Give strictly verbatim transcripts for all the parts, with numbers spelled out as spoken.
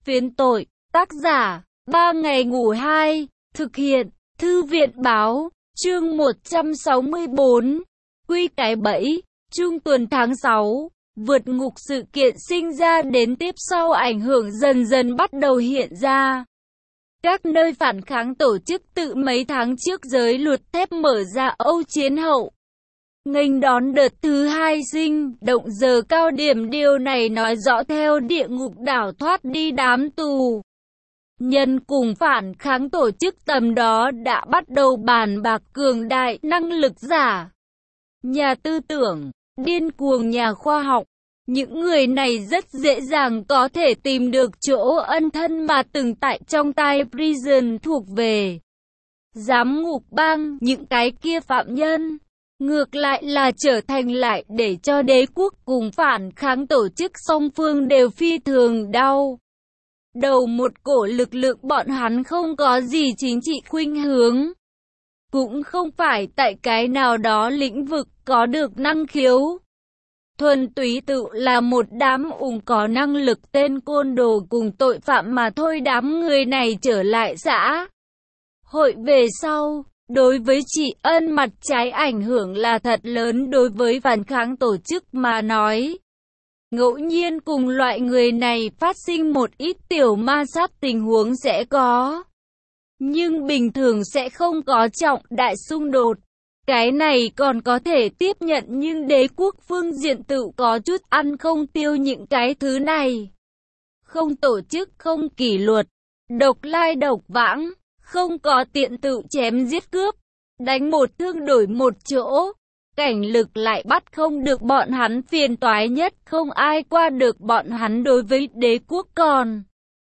Phiến tội, tác giả, ba ngày ngủ hai, thực hiện, Thư viện báo, chương một trăm sáu mươi bốn, quy cái bẫy, trung tuần tháng sáu, vượt ngục sự kiện sinh ra đến tiếp sau ảnh hưởng dần dần bắt đầu hiện ra. Các nơi phản kháng tổ chức tự mấy tháng trước giới luật thép mở ra Âu chiến hậu. Nghênh đón đợt thứ hai sinh động giờ cao điểm, điều này nói rõ theo địa ngục đảo thoát đi đám tù nhân cùng phản kháng tổ chức tầm đó đã bắt đầu bàn bạc cường đại năng lực giả, nhà tư tưởng, điên cuồng nhà khoa học. Những người này rất dễ dàng có thể tìm được chỗ ân thân mà từng tại trong tay prison thuộc về giám ngục bang. Những cái kia phạm nhân ngược lại là trở thành lại để cho đế quốc cùng phản kháng tổ chức song phương đều phi thường đau đầu một cổ lực lượng. Bọn hắn không có gì chính trị khuynh hướng, cũng không phải tại cái nào đó lĩnh vực có được năng khiếu, thuần túy tự là một đám ủng có năng lực tên côn đồ cùng tội phạm mà thôi. Đám người này trở lại xã hội về sau, đối với chị Ân mặt trái ảnh hưởng là thật lớn. Đối với phản kháng tổ chức mà nói, ngẫu nhiên cùng loại người này phát sinh một ít tiểu ma sát tình huống sẽ có, nhưng bình thường sẽ không có trọng đại xung đột. Cái này còn có thể tiếp nhận, nhưng đế quốc phương diện tự có chút ăn không tiêu những cái thứ này. Không tổ chức, không kỷ luật, độc lai độc vãng, không có tiện tự chém giết cướp, đánh một thương đổi một chỗ. Cảnh lực lại bắt không được bọn hắn, phiền toái nhất không ai qua được bọn hắn. Đối với đế quốc còn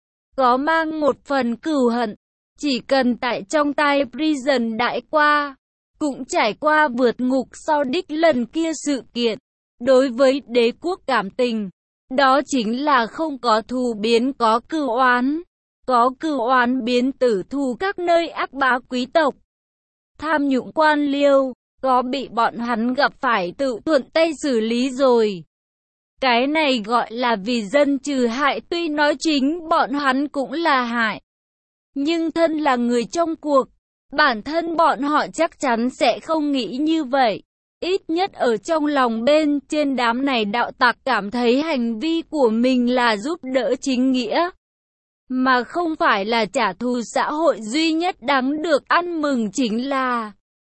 có mang một phần cừu hận, chỉ cần tại trong tay prison đại qua, cũng trải qua vượt ngục sau đích lần kia sự kiện. Đối với đế quốc cảm tình, đó chính là không có thù biến có cừu oán, có cừu oán biến tử thù các nơi ác bá quý tộc, tham nhũng quan liêu, có bị bọn hắn gặp phải tự thuận tay xử lý rồi. Cái này gọi là vì dân trừ hại, tuy nói chính bọn hắn cũng là hại, nhưng thân là người trong cuộc, bản thân bọn họ chắc chắn sẽ không nghĩ như vậy. Ít nhất ở trong lòng bên trên đám này đạo tặc cảm thấy hành vi của mình là giúp đỡ chính nghĩa, mà không phải là trả thù xã hội. Duy nhất đáng được ăn mừng chính là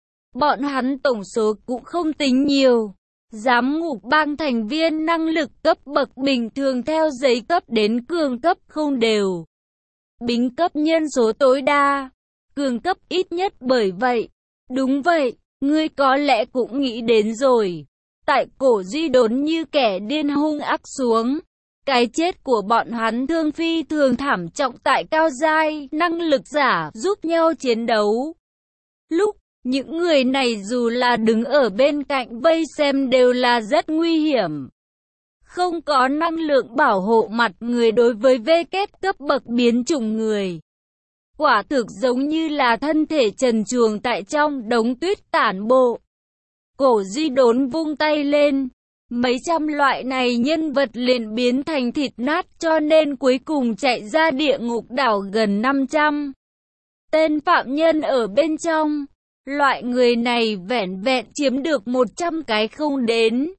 bọn hắn tổng số cũng không tính nhiều. Giám ngục bang thành viên năng lực cấp bậc bình thường theo giấy cấp đến cường cấp không đều. Bính cấp nhân số tối đa, cường cấp ít nhất. Bởi vậy, đúng vậy, ngươi có lẽ cũng nghĩ đến rồi. Tại cổ Duy Đốn như kẻ điên hung ác xuống, cái chết của bọn hắn thương phi thường thảm trọng. Tại cao giai, năng lực giả giúp nhau chiến đấu lúc những người này dù là đứng ở bên cạnh vây xem đều là rất nguy hiểm. Không có năng lượng bảo hộ mặt người đối với vê kết cấp bậc biến chủng người, quả thực giống như là thân thể trần truồng tại trong đống tuyết tản bộ. Cổ Duy Đốn vung tay lên, mấy trăm loại này nhân vật liền biến thành thịt nát, cho nên cuối cùng chạy ra địa ngục đảo gần năm trăm tên phạm nhân ở bên trong. Loại người này vẻn vẹn chiếm được một trăm cái không đến.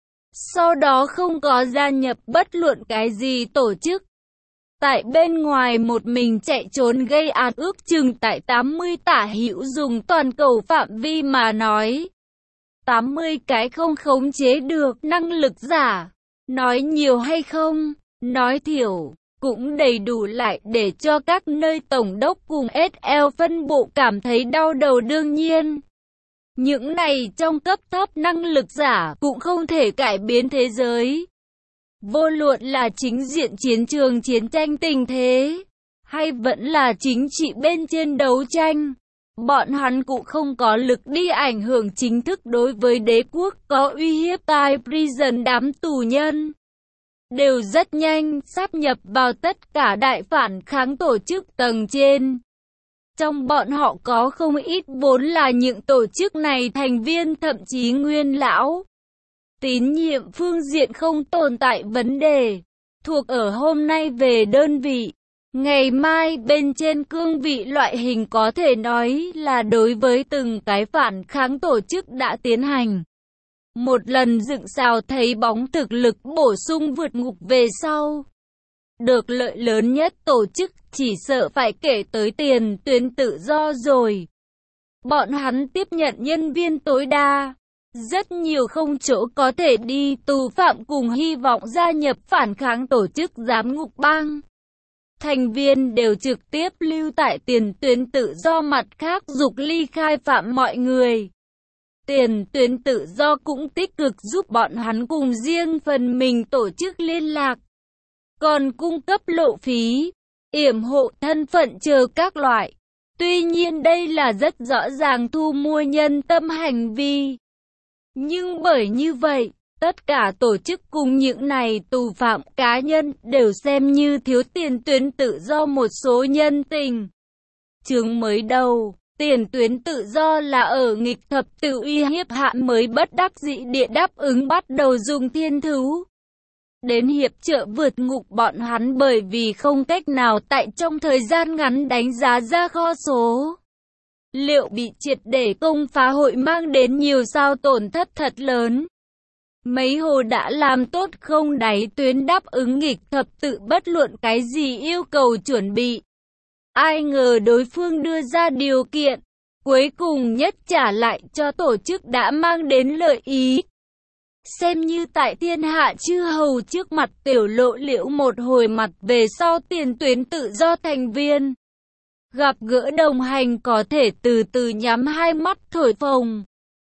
Sau đó không có gia nhập bất luận cái gì tổ chức. Tại bên ngoài một mình chạy trốn gây án, ước chừng tại tám mươi tả hữu. Dùng toàn cầu phạm vi mà nói, tám mươi cái không khống chế được năng lực giả. Nói nhiều hay không, nói thiểu, cũng đầy đủ lại để cho các nơi tổng đốc cùng ét lờ phân bộ cảm thấy đau đầu. Đương nhiên, những này trong cấp thấp năng lực giả cũng không thể cải biến thế giới. Vô luận là chính diện chiến trường chiến tranh tình thế, hay vẫn là chính trị bên trên đấu tranh, bọn hắn cũng không có lực đi ảnh hưởng chính thức đối với đế quốc có uy hiếp. Tai prison đám tù nhân đều rất nhanh sáp nhập vào tất cả đại phản kháng tổ chức tầng trên. Trong bọn họ có không ít vốn là những tổ chức này thành viên, thậm chí nguyên lão. Tín nhiệm phương diện không tồn tại vấn đề. Thuộc ở hôm nay về đơn vị, Ngày mai bên trên cương vị loại hình có thể nói là đối với từng cái phản kháng tổ chức đã tiến hành một lần dựng xào thấy bóng thực lực bổ sung vượt ngục về sau. Được lợi lớn nhất tổ chức chỉ sợ phải kể tới tiền tuyến tự do rồi. Bọn hắn tiếp nhận nhân viên tối đa, rất nhiều không chỗ có thể đi tù phạm cùng hy vọng gia nhập phản kháng tổ chức giám ngục bang. Thành viên đều trực tiếp lưu tại tiền tuyến tự do, mặt khác dục ly khai phạm mọi người. Tiền tuyến tự do cũng tích cực giúp bọn hắn cùng riêng phần mình tổ chức liên lạc, còn cung cấp lộ phí, yểm hộ thân phận chờ các loại. Tuy nhiên đây là rất rõ ràng thu mua nhân tâm hành vi. Nhưng bởi như vậy, tất cả tổ chức cùng những này tù phạm cá nhân đều xem như thiếu tiền tuyến tự do một số nhân tình. Chương mới đầu, tiền tuyến tự do là ở nghịch thập tự uy hiếp hạ mới bất đắc dĩ địa đáp ứng bắt đầu dùng thiên thú đến hiệp trợ vượt ngục bọn hắn, bởi vì không cách nào tại trong thời gian ngắn đánh giá ra kho số liệu bị triệt để công phá hội mang đến nhiều sao tổn thất thật lớn. Mấy hồ đã làm tốt không đáy tuyến đáp ứng nghịch thập tự bất luận cái gì yêu cầu chuẩn bị. Ai ngờ đối phương đưa ra điều kiện, cuối cùng nhất trả lại cho tổ chức đã mang đến lợi ý. Xem như tại thiên hạ chư hầu trước mặt tiểu lộ liễu một hồi mặt về sau tiền tuyến tự do thành viên. Gặp gỡ đồng hành có thể từ từ nhắm hai mắt thổi phồng.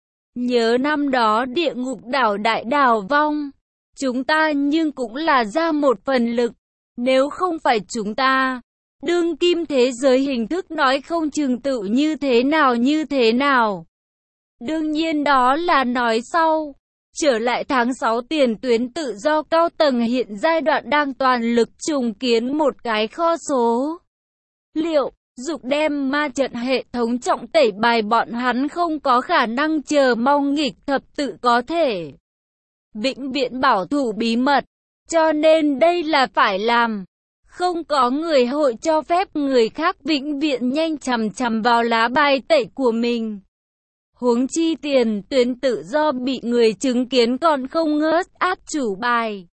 Nhớ năm đó địa ngục đảo đại đảo vong, chúng ta nhưng cũng là ra một phần lực, nếu không phải chúng ta, đương kim thế giới hình thức nói không chừng tự như thế nào như thế nào. Đương nhiên đó là nói sau. Trở lại tháng sáu, tiền tuyến tự do cao tầng hiện giai đoạn đang toàn lực trùng kiến một cái kho số liệu, dục đem ma trận hệ thống trọng tẩy bài, bọn hắn không có khả năng chờ mong nghịch thập tự có thể vĩnh viễn bảo thủ bí mật, cho nên đây là phải làm. Không có người hội cho phép người khác vĩnh viễn nhanh chằm chằm vào lá bài tẩy của mình. Huống chi tiền tuyến tự do bị người chứng kiến còn không ngớt áp chủ bài,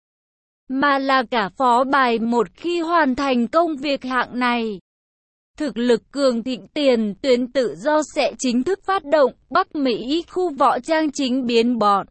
mà là cả phó bài. Một khi hoàn thành công việc hạng này, thực lực cường thịnh, tiền tuyến tự do sẽ chính thức phát động Bắc Mỹ khu võ trang chính biến bọn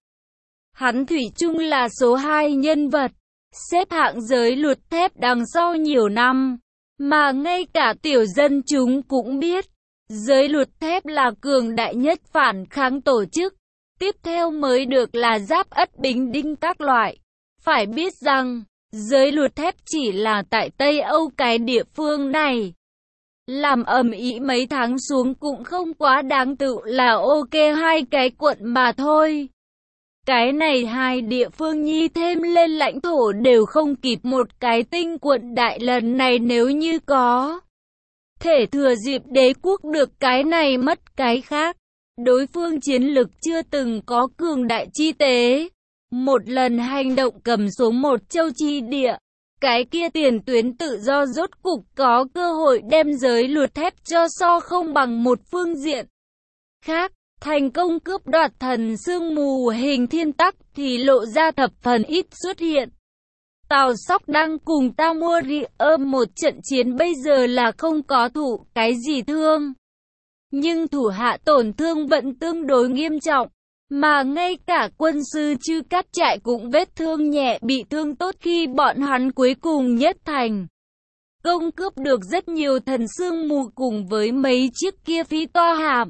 hắn thủy chung là số hai nhân vật, xếp hạng giới luật thép đằng sau nhiều năm, mà ngay cả tiểu dân chúng cũng biết. Giới luật thép là cường đại nhất phản kháng tổ chức, tiếp theo mới được là Giáp Ất Bình Đinh các loại. Phải biết rằng, giới luật thép chỉ là tại Tây Âu cái địa phương này. Làm ầm ĩ mấy tháng xuống cũng không quá đáng, tự là ok hai cái quận mà thôi. Cái này hai địa phương nhi thêm lên lãnh thổ đều không kịp một cái tinh quận đại, lần này nếu như có thể thừa dịp đế quốc được cái này mất cái khác. Đối phương chiến lực chưa từng có cường đại chi tế, một lần hành động cầm xuống một châu chi địa, cái kia tiền tuyến tự do rốt cục có cơ hội đem giới luật thép cho so không bằng một phương diện khác. Thành công cướp đoạt thần sương mù hình thiên tắc thì lộ ra thập phần ít xuất hiện. Tào Sóc đang cùng ta mua ri ôm một trận chiến, bây giờ là không có thụ cái gì thương, nhưng thủ hạ tổn thương vẫn tương đối nghiêm trọng, mà ngay cả quân sư Chư Cát Trại cũng vết thương nhẹ, bị thương tốt khi bọn hắn cuối cùng nhất thành công cướp được rất nhiều thần sương mù cùng với mấy chiếc kia phi toa hạm.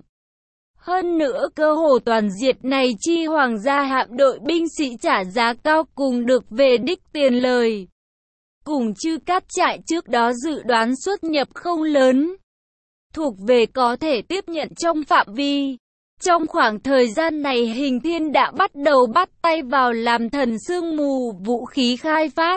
Hơn nữa cơ hồ toàn diệt này chi hoàng gia hạm đội binh sĩ trả giá cao cùng được về đích tiền lời. Cùng Chư Cát Trại trước đó dự đoán xuất nhập không lớn, thuộc về có thể tiếp nhận trong phạm vi. Trong khoảng thời gian này Hình Thiên đã bắt đầu bắt tay vào làm thần sương mù vũ khí khai phát.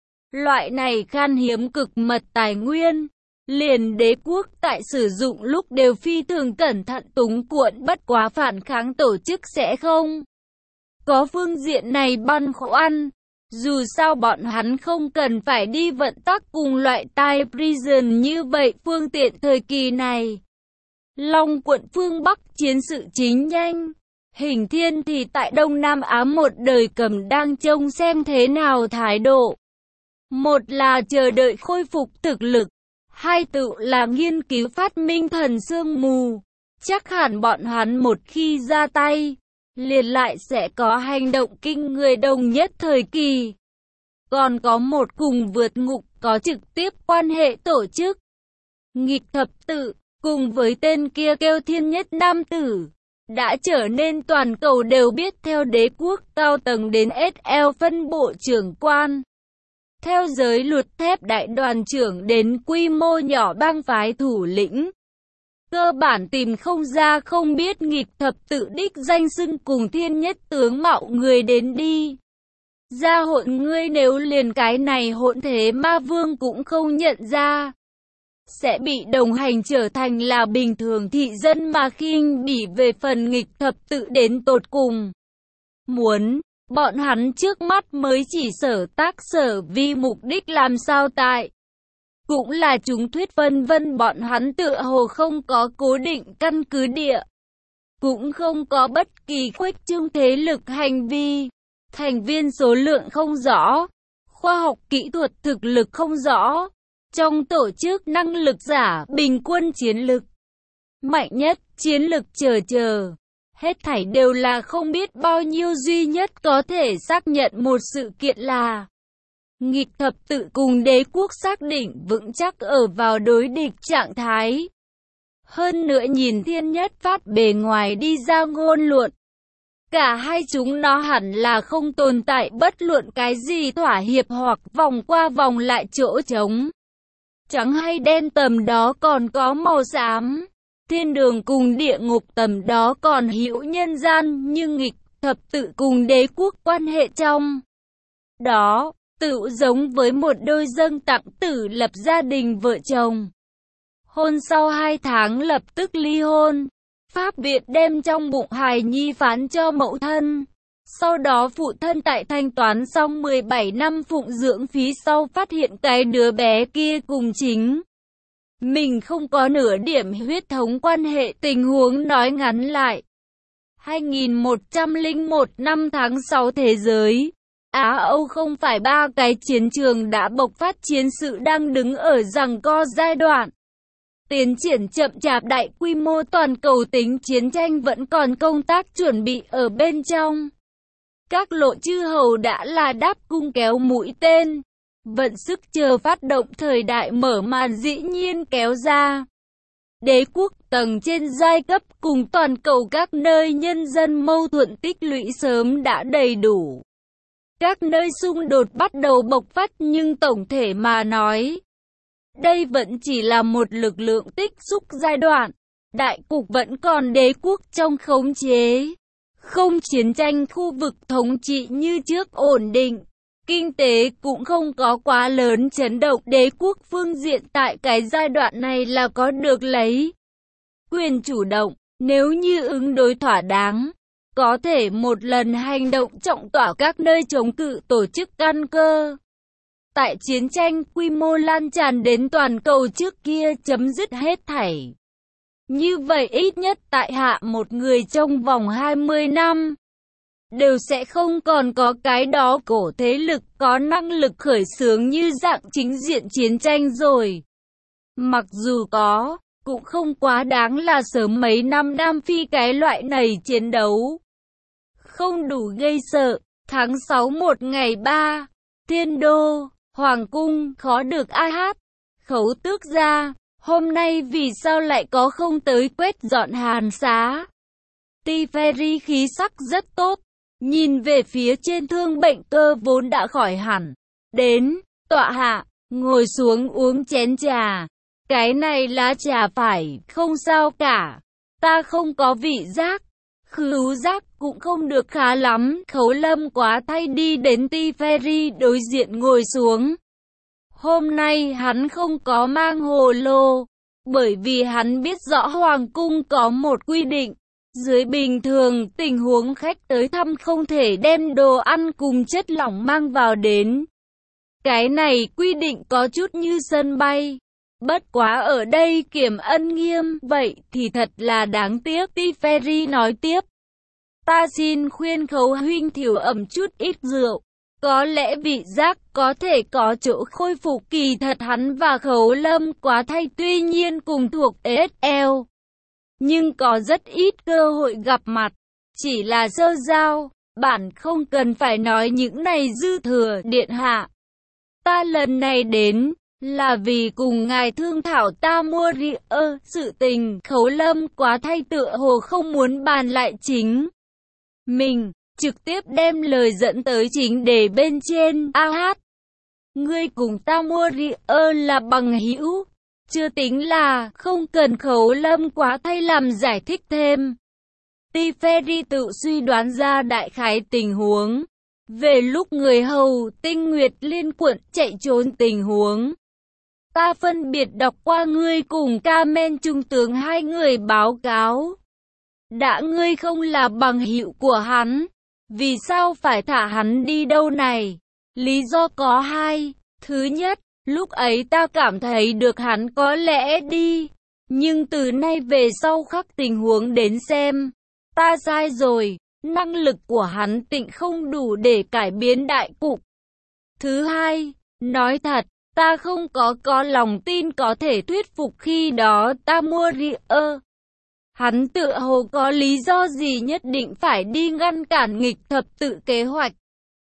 Loại này khan hiếm cực mật tài nguyên, liền đế quốc tại sử dụng lúc đều phi thường cẩn thận túng cuộn, bất quá phản kháng tổ chức sẽ không có phương diện này băn khoăn. Dù sao bọn hắn không cần phải đi vận tắc cùng loại tai prison như vậy phương tiện thời kỳ này. Long quận phương Bắc chiến sự chính nhanh. Hình Thiên thì tại Đông Nam Á một đời cầm đang trông xem thế nào thái độ. Một là chờ đợi khôi phục thực lực. Hai tự là nghiên cứu phát minh thần sương mù. Chắc hẳn bọn hắn một khi ra tay, liền lại sẽ có hành động kinh người đồng nhất thời kỳ. Còn có một cùng vượt ngục có trực tiếp quan hệ tổ chức. Nghịch thập tự, cùng với tên kia kêu thiên nhất nam tử, đã trở nên toàn cầu đều biết theo đế quốc cao tầng đến ét lờ phân bộ trưởng quan. Theo giới luật thép đại đoàn trưởng đến quy mô nhỏ bang phái thủ lĩnh. Cơ bản tìm không ra không biết nghịch thập tự đích danh xưng cùng thiên nhất tướng mạo người đến đi. Ra hỗn ngươi nếu liền cái này hỗn thế ma vương cũng không nhận ra. Sẽ bị đồng hành trở thành là bình thường thị dân mà khinh bỉ về phần nghịch thập tự đến tột cùng. Muốn, bọn hắn trước mắt mới chỉ sở tác sở vi mục đích làm sao tại. Cũng là chúng thuyết vân vân bọn hắn tựa hồ không có cố định căn cứ địa. Cũng không có bất kỳ khuếch trương thế lực hành vi. Thành viên số lượng không rõ. Khoa học kỹ thuật thực lực không rõ. Trong tổ chức năng lực giả bình quân chiến lực. Mạnh nhất, chiến lực chờ chờ. Hết thảy đều là không biết bao nhiêu duy nhất có thể xác nhận một sự kiện là nghịch thập tự cùng đế quốc xác định vững chắc ở vào đối địch trạng thái. Hơn nữa nhìn thiên nhất phát bề ngoài đi ra ngôn luận. Cả hai chúng nó hẳn là không tồn tại bất luận cái gì thỏa hiệp hoặc vòng qua vòng lại chỗ trống. Trắng hay đen tầm đó còn có màu xám. Thiên đường cùng địa ngục tầm đó còn hữu nhân gian nhưng nghịch thập tự cùng đế quốc quan hệ trong. Đó, tự giống với một đôi dâng tặng tử lập gia đình vợ chồng. Hôn sau hai tháng lập tức ly hôn. Pháp viện đem trong bụng hài nhi phán cho mẫu thân. Sau đó phụ thân tại thanh toán xong mười bảy năm phụng dưỡng phí sau phát hiện cái đứa bé kia cùng chính mình không có nửa điểm huyết thống quan hệ. Tình huống nói ngắn lại. hai nghìn một trăm lẻ một năm tháng sáu thế giới. Á Âu không phải ba cái chiến trường đã bộc phát chiến sự đang đứng ở giằng co giai đoạn. Tiến triển chậm chạp đại quy mô toàn cầu tính chiến tranh vẫn còn công tác chuẩn bị ở bên trong. Các lộ chư hầu đã là đáp cung kéo mũi tên. Vận sức chờ phát động thời đại mở màn dĩ nhiên kéo ra. Đế quốc tầng trên giai cấp cùng toàn cầu các nơi nhân dân mâu thuẫn tích lũy sớm đã đầy đủ. Các nơi xung đột bắt đầu bộc phát nhưng tổng thể mà nói. Đây vẫn chỉ là một lực lượng tích xúc giai đoạn. Đại cục vẫn còn đế quốc trong khống chế. Không chiến tranh khu vực thống trị như trước ổn định. Kinh tế cũng không có quá lớn chấn động. Đế quốc phương diện tại cái giai đoạn này là có được lấy quyền chủ động. Nếu như ứng đối thỏa đáng, có thể một lần hành động trọng tỏa các nơi chống cự tổ chức căn cơ. Tại chiến tranh quy mô lan tràn đến toàn cầu trước kia chấm dứt hết thảy. Như vậy ít nhất tại hạ một người trong vòng hai mươi năm, đều sẽ không còn có cái đó cổ thế lực có năng lực khởi xướng như dạng chính diện chiến tranh rồi. Mặc dù có, cũng không quá đáng là sớm mấy năm Nam Phi cái loại này chiến đấu. Không đủ gây sợ, tháng sáu một ngày ba, Thiên Đô, Hoàng Cung, khó được ai hát. Khấu tước ra, hôm nay vì sao lại có không tới quét dọn hàn xá. Tiferi khí sắc rất tốt, nhìn về phía trên thương bệnh cơ vốn đã khỏi hẳn. Đến, tọa hạ, ngồi xuống uống chén trà. Cái này lá trà phải, không sao cả. Ta không có vị giác. Khứu giác cũng không được khá lắm. Khấu Lâm quá thay đi đến Tiferi đối diện ngồi xuống. Hôm nay hắn không có mang hồ lô, bởi vì hắn biết rõ Hoàng Cung có một quy định. Dưới bình thường, tình huống khách tới thăm không thể đem đồ ăn cùng chất lỏng mang vào đến. Cái này quy định có chút như sân bay. Bất quá ở đây kiểm ân nghiêm, vậy thì thật là đáng tiếc. Tiferi nói tiếp. Ta xin khuyên Khấu huynh thiểu ẩm chút ít rượu. Có lẽ vị giác có thể có chỗ khôi phục. Kỳ thật hắn và Khấu Lâm quá thay tuy nhiên cùng thuộc ét lờ. Nhưng có rất ít cơ hội gặp mặt. Chỉ là sơ giao, bạn không cần phải nói những này dư thừa điện hạ. Ta lần này đến là vì cùng ngài thương thảo ta mua rượu sự tình. Khấu Lâm quá thay tựa hồ không muốn bàn lại chính mình, trực tiếp đem lời dẫn tới chính đề bên trên. A hát, ngươi cùng ta mua rượu là bằng hữu, chưa tính là không cần. Khấu Lâm quá thay làm giải thích thêm. Tiferi tự suy đoán ra đại khái tình huống về lúc người hầu Tinh Nguyệt Liên Quận chạy trốn tình huống. Ta phân biệt đọc qua ngươi cùng Kamen trung tướng hai người báo cáo. Đã ngươi không là bằng hữu của hắn, vì sao phải thả hắn đi đâu này? Lý do có hai. Thứ nhất, lúc ấy ta cảm thấy được hắn có lẽ đi. Nhưng từ nay về sau khắc tình huống đến xem, ta sai rồi. Năng lực của hắn tịnh không đủ để cải biến đại cục. Thứ hai, nói thật, ta không có có lòng tin có thể thuyết phục khi đó ta mua rượu. Hắn tựa hồ có lý do gì nhất định phải đi ngăn cản nghịch thập tự kế hoạch.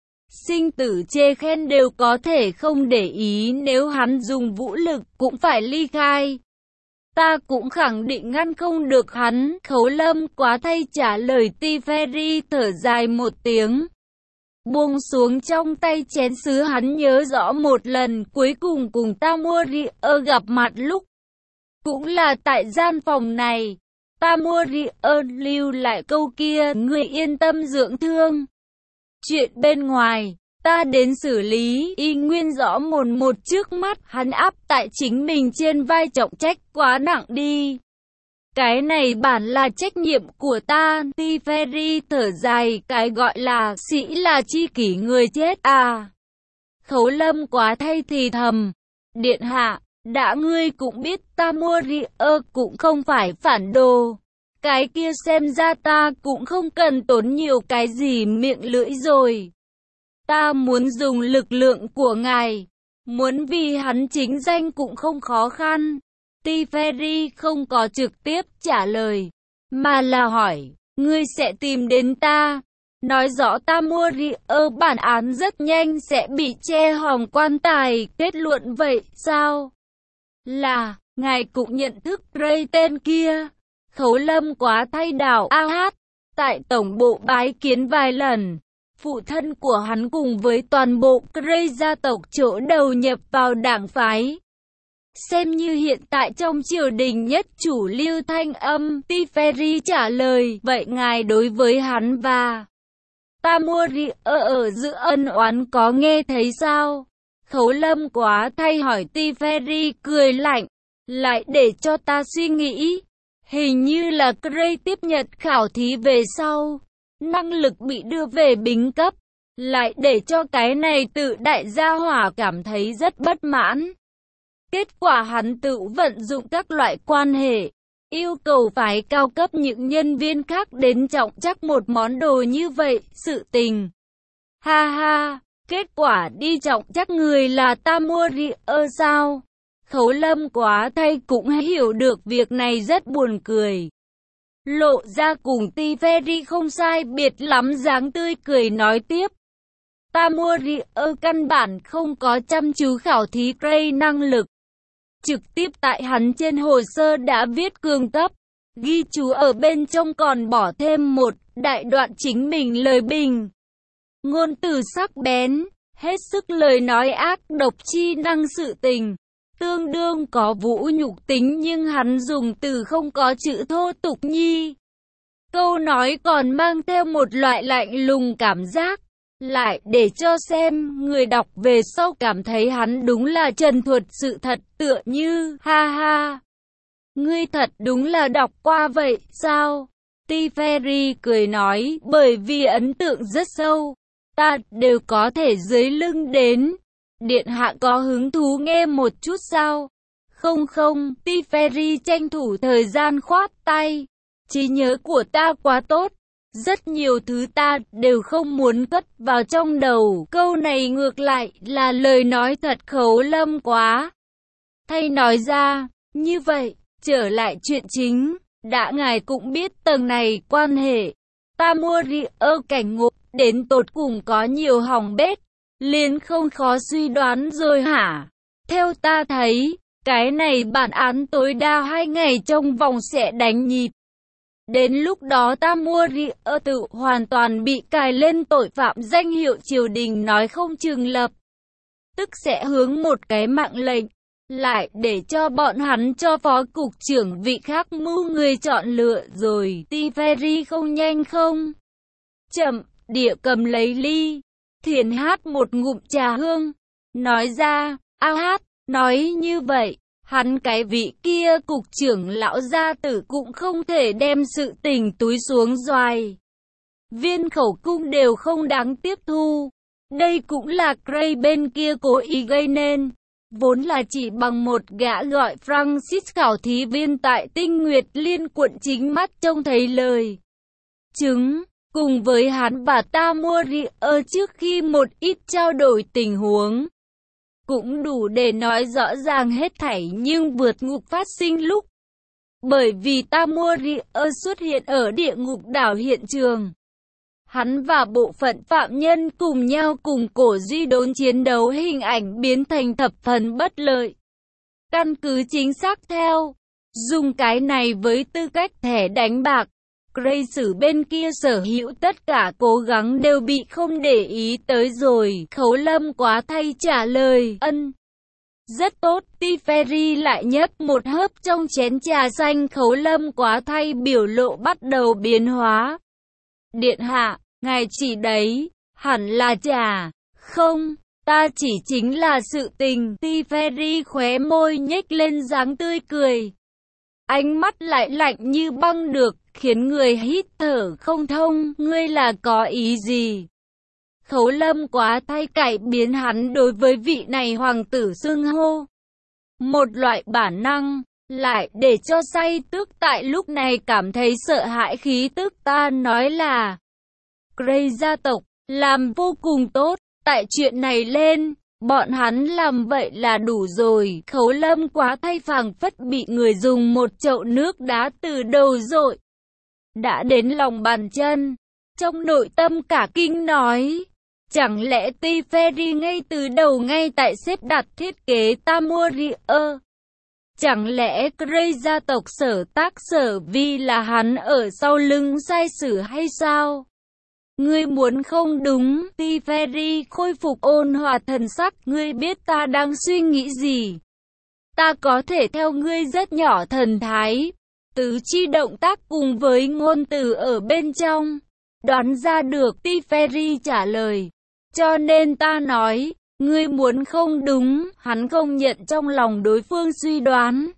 Sinh tử chê khen đều có thể không để ý, nếu hắn dùng vũ lực cũng phải ly khai. Ta cũng khẳng định ngăn không được hắn. Khấu Lâm quá thay trả lời. Tiferi thở dài một tiếng, buông xuống trong tay chén sứ. Hắn nhớ rõ một lần cuối cùng cùng ta mua rượu gặp mặt lúc cũng là tại gian phòng này. Ta mua rượu lưu lại câu kia, ngươi yên tâm dưỡng thương, chuyện bên ngoài ta đến xử lý. Y nguyên rõ mồn một trước mắt. Hắn áp tại chính mình trên vai trọng trách quá nặng đi. Cái này bản là trách nhiệm của ta. Tiferi thở dài. Cái gọi là sĩ là chi kỷ người chết à. Khấu Lâm quá thay thì thầm. Điện hạ, đã ngươi cũng biết ta mua rượu cũng không phải phản đồ. Cái kia xem ra ta cũng không cần tốn nhiều cái gì miệng lưỡi rồi. Ta muốn dùng lực lượng của ngài, muốn vì hắn chính danh cũng không khó khăn. Tiferi không có trực tiếp trả lời, mà là hỏi, ngươi sẽ tìm đến ta, nói rõ ta mua rượu bản án rất nhanh sẽ bị che hòm quan tài. Kết luận vậy sao? Là, ngài cũng nhận thức Ray tên kia. Khấu Lâm quá thay đảo. A hát, tại tổng bộ bái kiến vài lần. Phụ thân của hắn cùng với toàn bộ Grey gia tộc chỗ đầu nhập vào đảng phái. Xem như hiện tại trong triều đình nhất chủ lưu thanh âm. Tiferi trả lời, vậy ngài đối với hắn và ta mua rượu ở giữa ân oán có nghe thấy sao? Khấu Lâm quá thay hỏi. Tiferi cười lạnh, lại để cho ta suy nghĩ. Hình như là Grey tiếp nhận khảo thí về sau, năng lực bị đưa về bính cấp, lại để cho cái này tự đại gia hỏa cảm thấy rất bất mãn. Kết quả hắn tự vận dụng các loại quan hệ, yêu cầu phái cao cấp những nhân viên khác đến trọng trách một món đồ như vậy, sự tình. Ha ha, kết quả đi trọng trách người là ta mua rượu sao? Khấu Lâm quá thay cũng hiểu được việc này rất buồn cười. Lộ ra cùng Tiferi không sai biệt lắm dáng tươi cười nói tiếp. Ta mua rượu căn bản không có chăm chú khảo thí Grey năng lực. Trực tiếp tại hắn trên hồ sơ đã viết cường cấp. Ghi chú ở bên trong còn bỏ thêm một đại đoạn chính mình lời bình. Ngôn từ sắc bén, hết sức lời nói ác độc chi năng sự tình. Tương đương có vũ nhục tính nhưng hắn dùng từ không có chữ thô tục nhi. Câu nói còn mang theo một loại lạnh lùng cảm giác. Lại để cho xem người đọc về sau cảm thấy hắn đúng là trần thuật sự thật tựa như ha ha. Ngươi thật đúng là đọc qua vậy sao? Teferi cười nói, bởi vì ấn tượng rất sâu, ta đều có thể dưới lưng đến. Điện hạ có hứng thú nghe một chút sao? Không không, Teferi tranh thủ thời gian khoát tay. Trí nhớ của ta quá tốt. Rất nhiều thứ ta đều không muốn cất vào trong đầu. Câu này ngược lại là lời nói thật Khấu Lâm quá. Thay nói ra, như vậy, trở lại chuyện chính. Đã ngài cũng biết tầng này quan hệ. Ta mua ri ơ cảnh ngộ, đến tột cùng có nhiều hỏng bét. Liền không khó suy đoán rồi hả? Theo ta thấy, cái này bản án tối đa hai ngày trong vòng sẽ đánh nhịp. Đến lúc đó ta mua ri ơ tự hoàn toàn bị cài lên tội phạm danh hiệu triều đình nói không chừng lập. Tức sẽ hướng một cái mạng lệnh, lại để cho bọn hắn cho phó cục trưởng vị khác mưu người chọn lựa rồi. Teferi không nhanh không chậm, địa cầm lấy ly, thiền hát một ngụm trà hương, nói ra, a hát, nói như vậy. Hắn cái vị kia cục trưởng lão gia tử cũng không thể đem sự tình túi xuống doài. Viên khẩu cung đều không đáng tiếp thu. Đây cũng là Gray bên kia cố ý gây nên. Vốn là chỉ bằng một gã gọi Francis khảo thí viên tại Tinh Nguyệt Liên quận chính mắt trông thấy lời chứng. Cùng với hắn và ta mua ri ơ trước khi một ít trao đổi tình huống. Cũng đủ để nói rõ ràng hết thảy nhưng vượt ngục phát sinh lúc. Bởi vì ta mua ri ơ xuất hiện ở địa ngục đảo hiện trường. Hắn và bộ phận phạm nhân cùng nhau cùng cổ duy đốn chiến đấu hình ảnh biến thành thập phần bất lợi. Căn cứ chính xác theo, dùng cái này với tư cách thẻ đánh bạc. Gray sử bên kia sở hữu tất cả cố gắng đều bị không để ý tới rồi. Khấu Lâm quá thay trả lời, ân. Rất tốt, Teferi lại nhấp một hớp trong chén trà xanh. Khấu Lâm quá thay biểu lộ bắt đầu biến hóa. Điện hạ, ngài chỉ đấy, hẳn là trà. Không, ta chỉ chính là sự tình. Teferi khóe môi nhếch lên dáng tươi cười. Ánh mắt lại lạnh như băng được, khiến người hít thở không thông. Ngươi là có ý gì? Khấu Lâm quá thay cải biến hắn đối với vị này hoàng tử xưng hô. Một loại bản năng, lại để cho say tước tại lúc này cảm thấy sợ hãi khí tức. Ta nói là Gray gia tộc làm vô cùng tốt, tại chuyện này lên, bọn hắn làm vậy là đủ rồi. Khấu Lâm quá thay phảng phất bị người dùng một chậu nước đá từ đầu dội đã đến lòng bàn chân. Trong nội tâm cả kinh nói, chẳng lẽ Teferi ngay từ đầu ngay tại xếp đặt thiết kế ta mua ri ơ? Chẳng lẽ Gray gia tộc sở tác sở vi là hắn ở sau lưng sai sử hay sao? Ngươi muốn không đúng? Teferi khôi phục ôn hòa thần sắc. Ngươi biết ta đang suy nghĩ gì? Ta có thể theo ngươi rất nhỏ thần thái, tứ chi động tác cùng với ngôn từ ở bên trong đoán ra được. Teferi trả lời, cho nên ta nói, ngươi muốn không đúng. Hắn không nhận trong lòng đối phương suy đoán.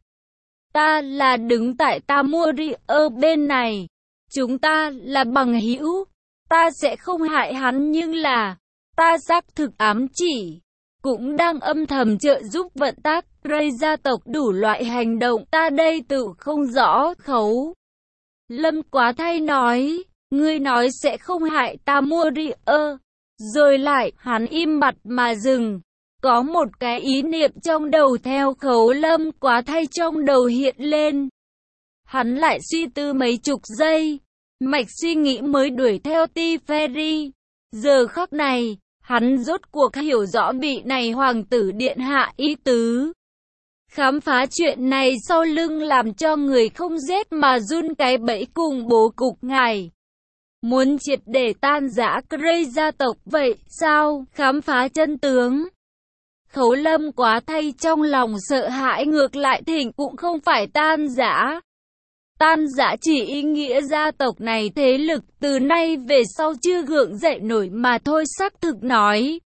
Ta là đứng tại ta mua ri ơ bên này. Chúng ta là bằng hữu. Ta sẽ không hại hắn nhưng là, ta xác thực ám chỉ, cũng đang âm thầm trợ giúp vận tác Gray gia tộc đủ loại hành động. Ta đây tự không rõ. Khấu Lâm quá thay nói, ngươi nói sẽ không hại ta mua ri ơ. Rồi lại, hắn im bặt mà dừng. Có một cái ý niệm trong đầu theo Khấu Lâm quá thay trong đầu hiện lên. Hắn lại suy tư mấy chục giây. Mạch suy nghĩ mới đuổi theo Teferi. Giờ khắc này, hắn rốt cuộc hiểu rõ vị này hoàng tử điện hạ ý tứ. Khám phá chuyện này sau lưng làm cho người không rét mà run cái bẫy cùng bố cục ngài. Muốn triệt để tan rã Gray gia tộc vậy sao? Khám phá chân tướng. Khấu Lâm quá thay trong lòng sợ hãi, ngược lại thỉnh cũng không phải tan rã. Tan rã chỉ ý nghĩa gia tộc này thế lực từ nay về sau chưa gượng dậy nổi mà thôi. Xác thực nói,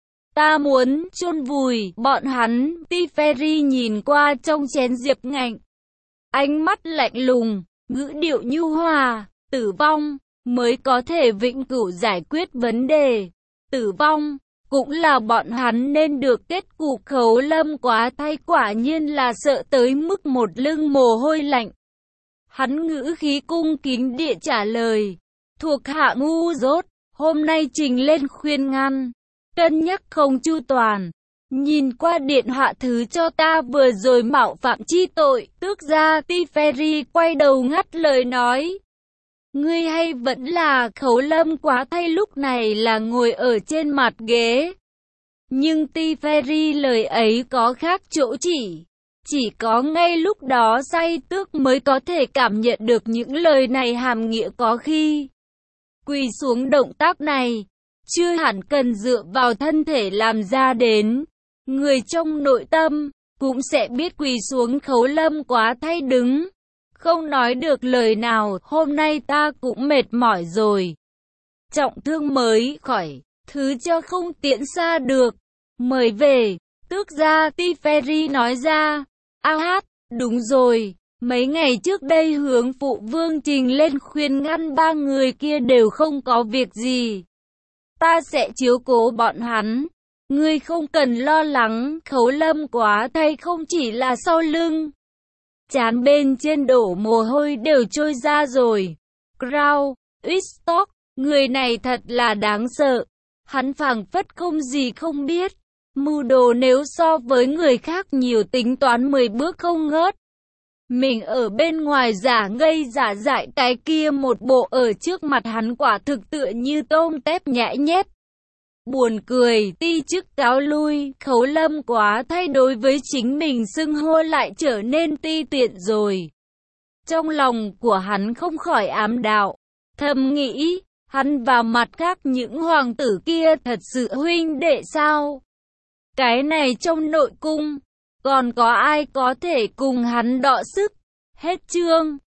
ta muốn chôn vùi bọn hắn. Teferi nhìn qua trong chén diệp ngạnh, ánh mắt lạnh lùng, ngữ điệu nhu hòa. tử vong mới có thể vĩnh cửu giải quyết vấn đề. Tử vong cũng là bọn hắn nên được kết cục. Khấu Lâm Quá Thay quả nhiên là sợ tới mức một lưng mồ hôi lạnh. Hắn ngữ khí cung kính địa trả lời, thuộc hạ ngu dốt, hôm nay trình lên khuyên ngăn, cân nhắc không chu toàn. Nhìn qua điện hạ thứ cho ta vừa rồi mạo phạm chi tội. Tước gia Tiferi quay đầu ngắt lời nói, ngươi hay vẫn là Khấu Lâm Quá Thay lúc này là ngồi ở trên mặt ghế. Nhưng Tiferi lời ấy có khác chỗ chỉ. Chỉ có ngay lúc đó say tước mới có thể cảm nhận được những lời này hàm nghĩa có khi. Quỳ xuống động tác này, chưa hẳn cần dựa vào thân thể làm ra đến. Người trong nội tâm, cũng sẽ biết quỳ xuống. Khấu Lâm Quá Thay đứng, không nói được lời nào, hôm nay ta cũng mệt mỏi rồi. Trọng thương mới khỏi, thứ cho không tiễn xa được, mời về. Tước gia Tiferi nói ra, a hát, đúng rồi, mấy ngày trước đây hướng phụ vương trình lên khuyên ngăn ba người kia đều không có việc gì. Ta sẽ chiếu cố bọn hắn. Ngươi không cần lo lắng. Khấu Lâm Quá Thay không chỉ là sau lưng, trán bên trên đổ mồ hôi đều trôi ra rồi. Crow, Wistock, người này thật là đáng sợ. Hắn phảng phất không gì không biết. Mưu đồ nếu so với người khác nhiều tính toán mười bước không ngớt. Mình ở bên ngoài giả ngây giả dại, cái kia một bộ ở trước mặt hắn quả thực tựa như tôm tép nhãi nhép. Buồn cười, ti chức cáo lui. Khấu Lâm Quá Thay đối với chính mình xưng hô lại trở nên ti tiện rồi. Trong lòng của hắn không khỏi ám đạo, thầm nghĩ, hắn và mặt khác những hoàng tử kia thật sự huynh đệ sao? Cái này trong nội cung, còn có ai có thể cùng hắn đọ sức? Hết chương.